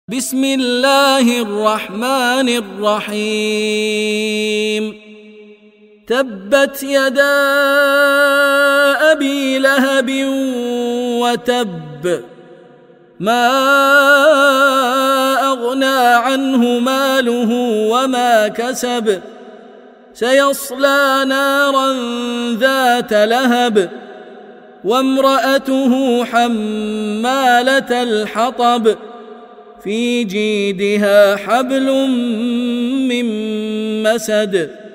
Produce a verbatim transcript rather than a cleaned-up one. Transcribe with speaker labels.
Speaker 1: بسم الله الرحمن الرحيم تبت يدا أبي لهب وتب ما أغنى عنه ماله وما كسب سيصلى نارا ذات لهب وامرأته حمالة الحطب في جيدها حبل من مسد